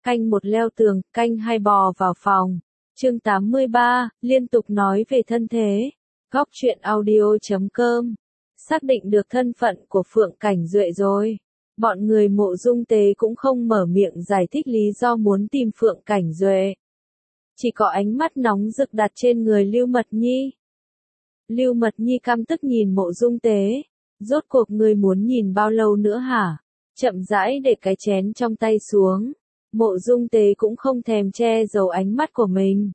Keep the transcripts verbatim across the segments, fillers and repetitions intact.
Canh một leo tường, canh hai bò vào phòng. Chương tám mươi ba, liên tục nói về thân thế. Góc truyện audio chấm com. Xác định được thân phận của Phượng Cảnh Duệ rồi. Bọn người Mộ Dung Tế cũng không mở miệng giải thích lý do muốn tìm Phượng Cảnh Duệ. Chỉ có ánh mắt nóng rực đặt trên người Lưu Mật Nhi. Lưu Mật Nhi căm tức nhìn Mộ Dung Tế. Rốt cuộc ngươi muốn nhìn bao lâu nữa hả? Chậm rãi để cái chén trong tay xuống. Mộ Dung Tế cũng không thèm che giấu ánh mắt của mình.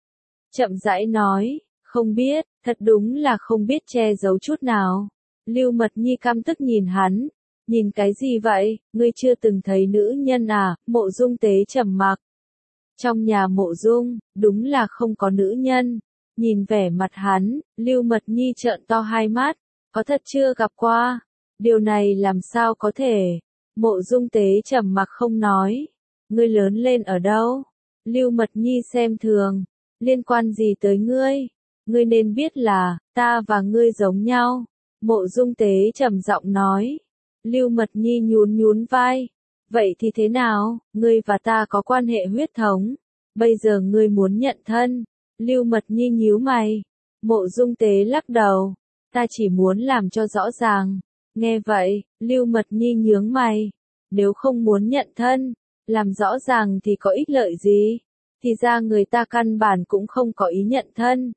Chậm rãi nói, không biết, thật đúng là không biết che giấu chút nào. Lưu Mật Nhi căm tức nhìn hắn. Nhìn cái gì vậy, ngươi chưa từng thấy nữ nhân à? Mộ Dung Tế trầm mặc. Trong nhà Mộ Dung, đúng là không có nữ nhân. Nhìn vẻ mặt hắn, Lưu Mật Nhi trợn to hai mắt. Có thật chưa gặp qua? Điều này làm sao có thể? Mộ Dung Tế trầm mặc không nói. Ngươi lớn lên ở đâu? Lưu Mật Nhi xem thường. Liên quan gì tới ngươi? Ngươi nên biết là, ta và ngươi giống nhau. Mộ Dung Tế trầm giọng nói. Lưu Mật Nhi nhún nhún vai. Vậy thì thế nào? Ngươi và ta có quan hệ huyết thống. Bây giờ ngươi muốn nhận thân. Lưu Mật Nhi nhíu mày. Mộ Dung Tế lắc đầu. Ta chỉ muốn làm cho rõ ràng. Nghe vậy, Lưu Mật Nhi nhướng mày. Nếu không muốn nhận thân, làm rõ ràng thì có ích lợi gì? Thì ra người ta căn bản cũng không có ý nhận thân.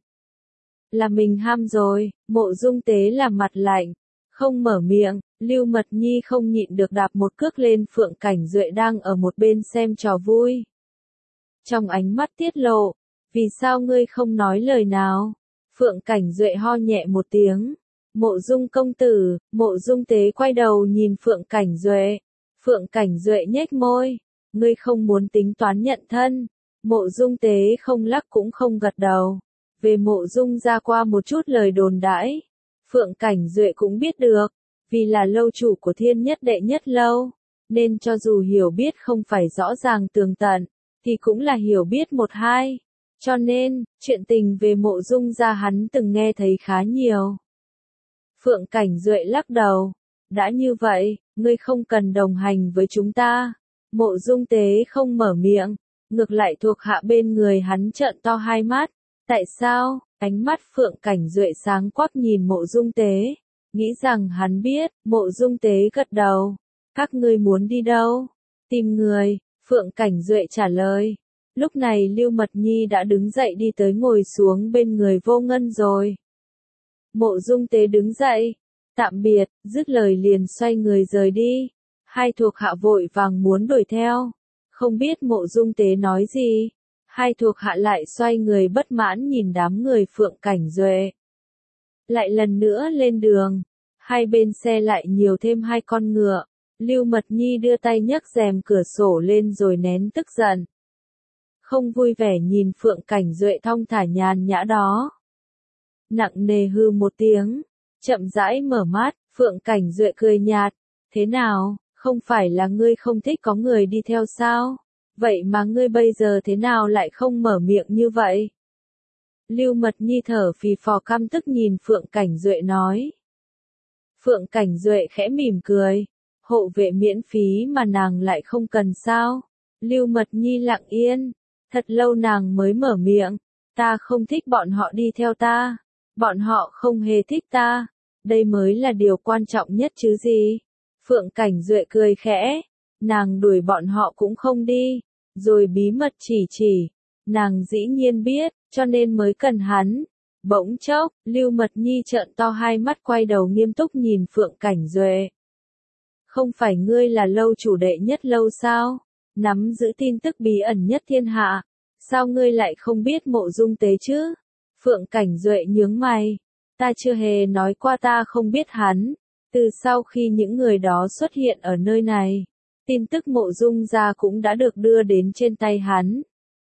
Là mình ham rồi. Mộ Dung Tế làm mặt lạnh, không mở miệng. Lưu Mật Nhi không nhịn được đạp một cước lên Phượng Cảnh Duệ đang ở một bên xem trò vui. Trong ánh mắt tiết lộ, vì sao ngươi không nói lời nào? Phượng Cảnh Duệ ho nhẹ một tiếng. Mộ Dung công tử. Mộ Dung Tế quay đầu nhìn Phượng Cảnh Duệ. Phượng Cảnh Duệ nhếch môi. Ngươi không muốn tính toán nhận thân. Mộ Dung Tế không lắc cũng không gật đầu. Về Mộ Dung ra qua một chút lời đồn đãi. Phượng Cảnh Duệ cũng biết được. Vì là lâu chủ của Thiên Nhất Đệ Nhất Lâu. Nên cho dù hiểu biết không phải rõ ràng tường tận, thì cũng là hiểu biết một hai. Cho nên, chuyện tình về Mộ Dung gia hắn từng nghe thấy khá nhiều. Phượng Cảnh Duệ lắc đầu. Đã như vậy, ngươi không cần đồng hành với chúng ta. Mộ Dung Tế không mở miệng. Ngược lại thuộc hạ bên người hắn trợn to hai mắt. Tại sao? Ánh mắt Phượng Cảnh Duệ sáng quắc nhìn Mộ Dung Tế. Nghĩ rằng hắn biết. Mộ Dung Tế gật đầu. Các ngươi muốn đi đâu? Tìm người. Phượng Cảnh Duệ trả lời. Lúc này Lưu Mật Nhi đã đứng dậy đi tới ngồi xuống bên người Vô Ngân rồi. Mộ Dung Tế đứng dậy. Tạm biệt, dứt lời liền xoay người rời đi. Hai thuộc hạ vội vàng muốn đuổi theo. Không biết Mộ Dung Tế nói gì. Hai thuộc hạ lại xoay người bất mãn nhìn đám người Phượng Cảnh Duệ. Lại lần nữa lên đường. Hai bên xe lại nhiều thêm hai con ngựa. Lưu Mật Nhi đưa tay nhấc rèm cửa sổ lên rồi nén tức giận. Không vui vẻ nhìn Phượng Cảnh Duệ thong thả nhàn nhã đó. Nặng nề hư một tiếng. Chậm rãi mở mắt, Phượng Cảnh Duệ cười nhạt. Thế nào, không phải là ngươi không thích có người đi theo sao? Vậy mà ngươi bây giờ thế nào lại không mở miệng như vậy? Lưu Mật Nhi thở phì phò căm tức nhìn Phượng Cảnh Duệ nói. Phượng Cảnh Duệ khẽ mỉm cười. Hộ vệ miễn phí mà nàng lại không cần sao? Lưu Mật Nhi lặng yên. Thật lâu nàng mới mở miệng. Ta không thích bọn họ đi theo ta. Bọn họ không hề thích ta. Đây mới là điều quan trọng nhất chứ gì. Phượng Cảnh Duệ cười khẽ. Nàng đuổi bọn họ cũng không đi. Rồi bí mật chỉ chỉ. Nàng dĩ nhiên biết, cho nên mới cần hắn. Bỗng chốc, Lưu Mật Nhi trợn to hai mắt quay đầu nghiêm túc nhìn Phượng Cảnh Duệ. Không phải ngươi là lâu chủ đệ nhất lâu sao? Nắm giữ tin tức bí ẩn nhất thiên hạ. Sao ngươi lại không biết Mộ Dung Tế chứ? Phượng Cảnh Duệ nhướng mày. Ta chưa hề nói qua ta không biết hắn. Từ sau khi những người đó xuất hiện ở nơi này, tin tức Mộ Dung gia cũng đã được đưa đến trên tay hắn.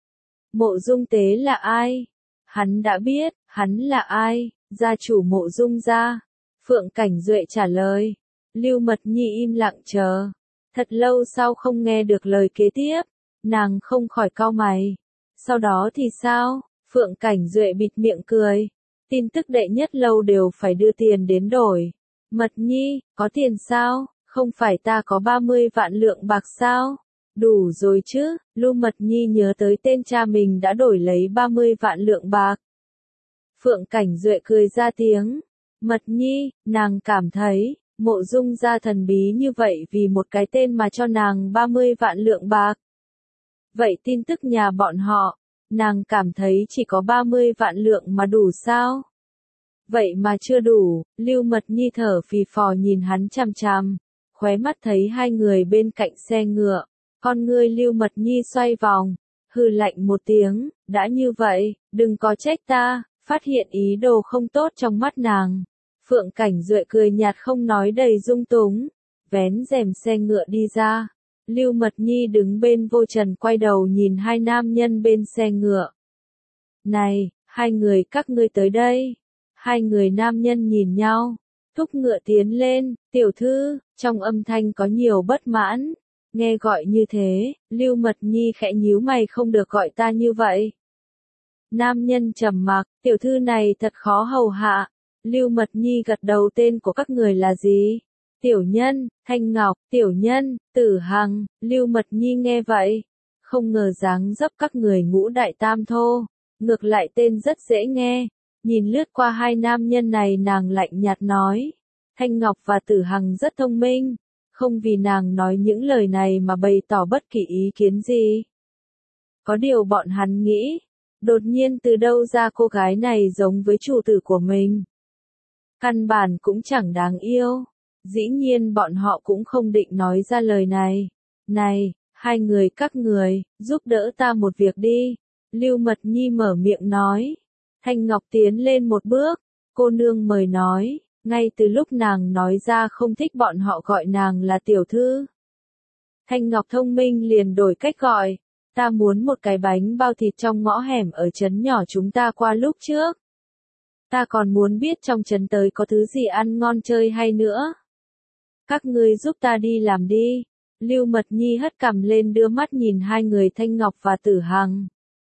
Mộ Dung Tế là ai? Hắn đã biết, hắn là ai? Gia chủ Mộ Dung gia. Phượng Cảnh Duệ trả lời. Lưu Mật Nhi im lặng chờ. Thật lâu sau không nghe được lời kế tiếp, nàng không khỏi cau mày. Sau đó thì sao? Phượng Cảnh Duệ bịt miệng cười. Tin tức đệ nhất lâu đều phải đưa tiền đến đổi. Mật Nhi, có tiền sao? Không phải ta có ba mươi vạn lượng bạc sao? Đủ rồi chứ, Lưu Mật Nhi nhớ tới tên cha mình đã đổi lấy ba mươi vạn lượng bạc. Phượng Cảnh Duệ cười ra tiếng. Mật Nhi, nàng cảm thấy, Mộ Dung gia thần bí như vậy vì một cái tên mà cho nàng ba mươi vạn lượng bạc. Vậy tin tức nhà bọn họ, nàng cảm thấy chỉ có ba mươi vạn lượng mà đủ sao? Vậy mà chưa đủ, Lưu Mật Nhi thở phì phò nhìn hắn chằm chằm, khóe mắt thấy hai người bên cạnh xe ngựa, con ngươi Lưu Mật Nhi xoay vòng, hừ lạnh một tiếng, đã như vậy, đừng có trách ta, phát hiện ý đồ không tốt trong mắt nàng. Phượng Cảnh Duệ cười nhạt không nói đầy dung túng, vén rèm xe ngựa đi ra. Lưu Mật Nhi đứng bên vô trần quay đầu nhìn hai nam nhân bên xe ngựa. Này, hai người các ngươi tới đây. Hai người nam nhân nhìn nhau, thúc ngựa tiến lên, tiểu thư, trong âm thanh có nhiều bất mãn. Nghe gọi như thế, Lưu Mật Nhi khẽ nhíu mày không được gọi ta như vậy. Nam nhân trầm mặc, tiểu thư này thật khó hầu hạ. Lưu Mật Nhi gật đầu tên của các người là gì? Tiểu Nhân, Thanh Ngọc, Tiểu Nhân, Tử Hằng, Lưu Mật Nhi nghe vậy. Không ngờ dáng dấp các người ngũ đại tam thô. Ngược lại tên rất dễ nghe. Nhìn lướt qua hai nam nhân này nàng lạnh nhạt nói. Thanh Ngọc và Tử Hằng rất thông minh. Không vì nàng nói những lời này mà bày tỏ bất kỳ ý kiến gì. Có điều bọn hắn nghĩ. Đột nhiên từ đâu ra cô gái này giống với chủ tử của mình. Căn bản cũng chẳng đáng yêu. Dĩ nhiên bọn họ cũng không định nói ra lời này. Này, hai người các người, giúp đỡ ta một việc đi. Lưu Mật Nhi mở miệng nói. Thanh Ngọc tiến lên một bước. Cô nương mời nói. Ngay từ lúc nàng nói ra không thích bọn họ gọi nàng là tiểu thư. Thanh Ngọc thông minh liền đổi cách gọi. Ta muốn một cái bánh bao thịt trong ngõ hẻm ở trấn nhỏ chúng ta qua lúc trước. Ta còn muốn biết trong trấn tới có thứ gì ăn ngon chơi hay nữa. Các ngươi giúp ta đi làm đi. Lưu Mật Nhi hất cằm lên đưa mắt nhìn hai người Thanh Ngọc và Tử Hằng.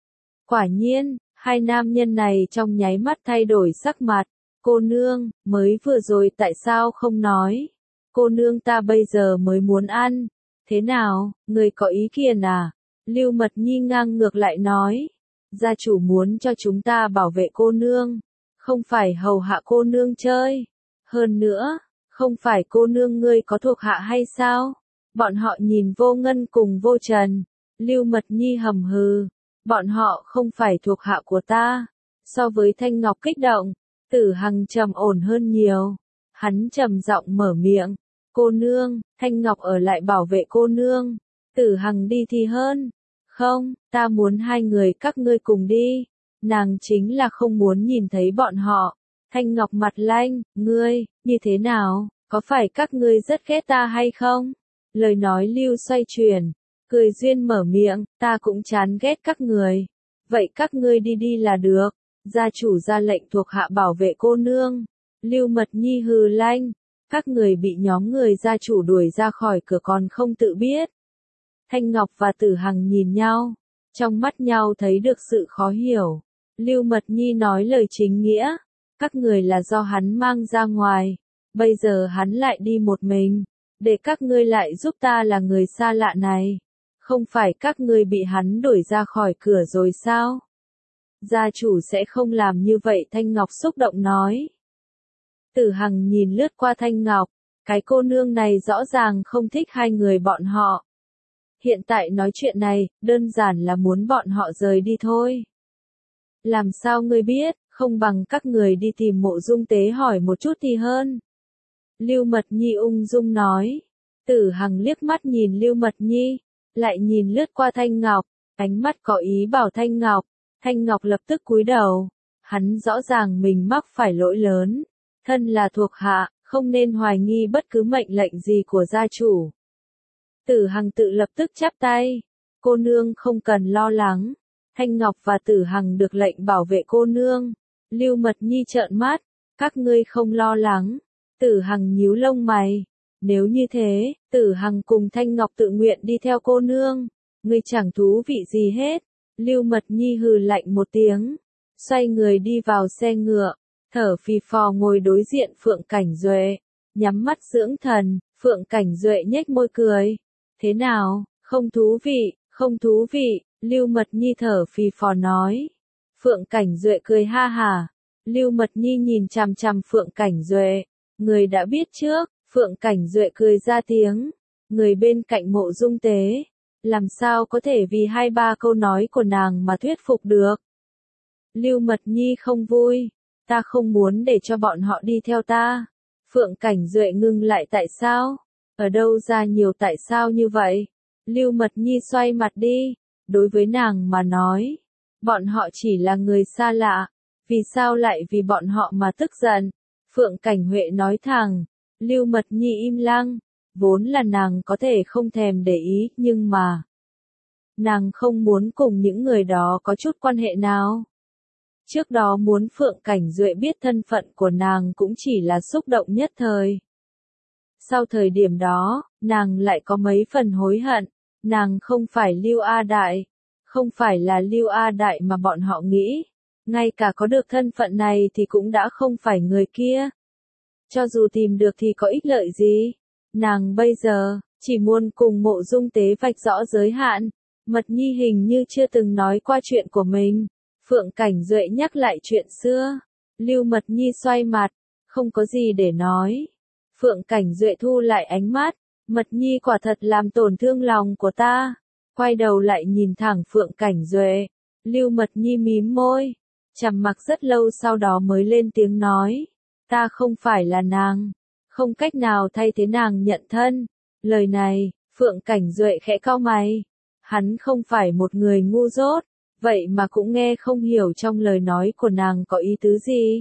Quả nhiên, hai nam nhân này trong nháy mắt thay đổi sắc mặt. Cô nương, mới vừa rồi tại sao không nói? Cô nương ta bây giờ mới muốn ăn. Thế nào, người có ý kiến à? Lưu Mật Nhi ngang ngược lại nói. Gia chủ muốn cho chúng ta bảo vệ cô nương. Không phải hầu hạ cô nương chơi. Hơn nữa, không phải cô nương ngươi có thuộc hạ hay sao? Bọn họ nhìn Vô Ngân cùng Vô Trần. Lưu Mật Nhi hầm hừ. Bọn họ không phải thuộc hạ của ta. So với Thanh Ngọc kích động, Tử Hằng trầm ổn hơn nhiều. Hắn trầm giọng mở miệng. Cô nương, Thanh Ngọc ở lại bảo vệ cô nương. Tử Hằng đi thì hơn. Không, ta muốn hai người các ngươi cùng đi. Nàng chính là không muốn nhìn thấy bọn họ. Thanh Ngọc mặt lanh, ngươi, như thế nào, có phải các ngươi rất ghét ta hay không? Lời nói lưu xoay chuyển, cười duyên mở miệng, ta cũng chán ghét các người. Vậy các ngươi đi đi là được. Gia chủ ra lệnh thuộc hạ bảo vệ cô nương. Lưu Mật Nhi hừ lanh, các người bị nhóm người gia chủ đuổi ra khỏi cửa còn không tự biết. Thanh Ngọc và Tử Hằng nhìn nhau, trong mắt nhau thấy được sự khó hiểu. Lưu Mật Nhi nói lời chính nghĩa, các người là do hắn mang ra ngoài, bây giờ hắn lại đi một mình, để các ngươi lại giúp ta là người xa lạ này. Không phải các ngươi bị hắn đuổi ra khỏi cửa rồi sao? Gia chủ sẽ không làm như vậy Thanh Ngọc xúc động nói. Tử Hằng nhìn lướt qua Thanh Ngọc, cái cô nương này rõ ràng không thích hai người bọn họ. Hiện tại nói chuyện này, đơn giản là muốn bọn họ rời đi thôi. Làm sao ngươi biết, không bằng các người đi tìm Mộ Dung Tế hỏi một chút thì hơn. Lưu Mật Nhi ung dung nói. Tử Hằng liếc mắt nhìn Lưu Mật Nhi, lại nhìn lướt qua Thanh Ngọc, ánh mắt có ý bảo Thanh Ngọc. Thanh Ngọc lập tức cúi đầu. Hắn rõ ràng mình mắc phải lỗi lớn. Thân là thuộc hạ, không nên hoài nghi bất cứ mệnh lệnh gì của gia chủ. Tử Hằng tự lập tức chắp tay. Cô nương không cần lo lắng. Thanh Ngọc và Tử Hằng được lệnh bảo vệ cô nương. Lưu Mật Nhi trợn mắt. Các ngươi không lo lắng. Tử Hằng nhíu lông mày. Nếu như thế, Tử Hằng cùng Thanh Ngọc tự nguyện đi theo cô nương. Ngươi chẳng thú vị gì hết. Lưu Mật Nhi hừ lạnh một tiếng. Xoay người đi vào xe ngựa. Thở phì phò ngồi đối diện Phượng Cảnh Duệ. Nhắm mắt dưỡng thần, Phượng Cảnh Duệ nhếch môi cười. Thế nào, Không thú vị, không thú vị, Lưu Mật Nhi thở phì phò nói. Phượng Cảnh Duệ cười ha hà. Lưu Mật Nhi nhìn chằm chằm Phượng Cảnh Duệ. Người đã biết trước, Phượng Cảnh Duệ cười ra tiếng. Người bên cạnh Mộ Dung Tế. Làm sao có thể vì hai ba câu nói của nàng mà thuyết phục được. Lưu Mật Nhi không vui. Ta không muốn để cho bọn họ đi theo ta. Phượng Cảnh Duệ ngưng lại tại sao? Ở đâu ra nhiều tại sao như vậy? Lưu Mật Nhi xoay mặt đi. Đối với nàng mà nói. Bọn họ chỉ là người xa lạ. Vì sao lại vì bọn họ mà tức giận? Phượng Cảnh Huệ nói thẳng. Lưu Mật Nhi im lặng. Vốn là nàng có thể không thèm để ý, nhưng mà nàng không muốn cùng những người đó có chút quan hệ nào. Trước đó muốn Phượng Cảnh Duệ biết thân phận của nàng cũng chỉ là xúc động nhất thời. Sau thời điểm đó, nàng lại có mấy phần hối hận. Nàng không phải Lưu A Đại. Không phải là Lưu A Đại mà bọn họ nghĩ. Ngay cả có được thân phận này thì cũng đã không phải người kia. Cho dù tìm được thì có ích lợi gì? Nàng bây giờ, chỉ muốn cùng Mộ Dung Tế vạch rõ giới hạn. Mật Nhi hình như chưa từng nói qua chuyện của mình. Phượng Cảnh Duệ nhắc lại chuyện xưa. Lưu Mật Nhi xoay mặt, không có gì để nói. Phượng Cảnh Duệ thu lại ánh mắt. Mật Nhi quả thật làm tổn thương lòng của ta. Quay đầu lại nhìn thẳng Phượng Cảnh Duệ. Lưu Mật Nhi mím môi. Trầm mặc rất lâu sau đó mới lên tiếng nói. Ta không phải là nàng. Không cách nào thay thế nàng nhận thân. Lời này, Phượng Cảnh Duệ khẽ cau mày. Hắn không phải một người ngu dốt. Vậy mà cũng nghe không hiểu trong lời nói của nàng có ý tứ gì.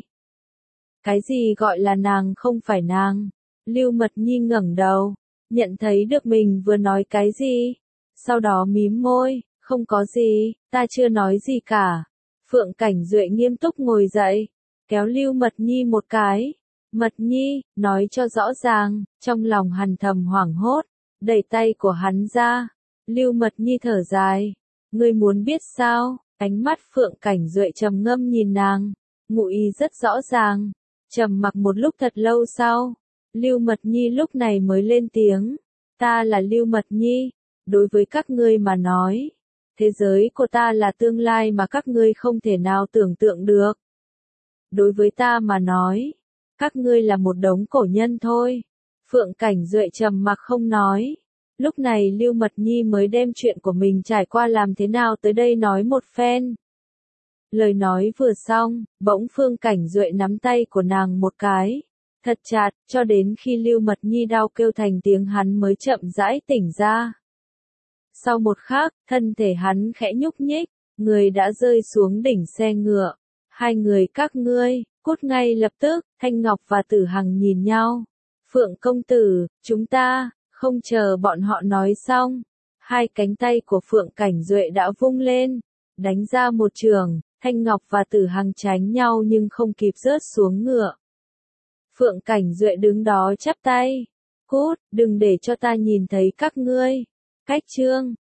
Cái gì gọi là nàng không phải nàng? Lưu Mật Nhi ngẩng đầu. Nhận thấy được mình vừa nói cái gì. Sau đó mím môi. Không có gì, ta chưa nói gì cả. Phượng Cảnh Duệ nghiêm túc ngồi dậy. Kéo Lưu Mật Nhi một cái. Mật Nhi, nói cho rõ ràng, trong lòng hắn thầm hoảng hốt, đẩy tay của hắn ra. Lưu Mật Nhi thở dài. Ngươi muốn biết sao? Ánh mắt Phượng Cảnh Duệ trầm ngâm nhìn nàng. Ngụ ý rất rõ ràng. Trầm mặc một lúc thật lâu sau. Lưu Mật Nhi lúc này mới lên tiếng. Ta là Lưu Mật Nhi. Đối với các ngươi mà nói. Thế giới của ta là tương lai mà các ngươi không thể nào tưởng tượng được. Đối với ta mà nói. Các ngươi là một đống cổ nhân thôi. Phượng Cảnh Duệ trầm mặc không nói. Lúc này Lưu Mật Nhi mới đem chuyện của mình trải qua làm thế nào tới đây nói một phen. Lời nói vừa xong, bỗng Phượng Cảnh Duệ nắm tay của nàng một cái. Thật chặt, cho đến khi Lưu Mật Nhi đau kêu thành tiếng hắn mới chậm rãi tỉnh ra. Sau một khắc, thân thể hắn khẽ nhúc nhích, người đã rơi xuống đỉnh xe ngựa. Hai người các ngươi, cút ngay lập tức, Thanh Ngọc và Tử Hằng nhìn nhau. Phượng công tử, chúng ta, không chờ bọn họ nói xong. Hai cánh tay của Phượng Cảnh Duệ đã vung lên, đánh ra một trường, Thanh Ngọc và Tử Hằng tránh nhau nhưng không kịp rớt xuống ngựa. Phượng Cảnh Duệ đứng đó chắp tay. Cút, đừng để cho ta nhìn thấy các ngươi. Cách chương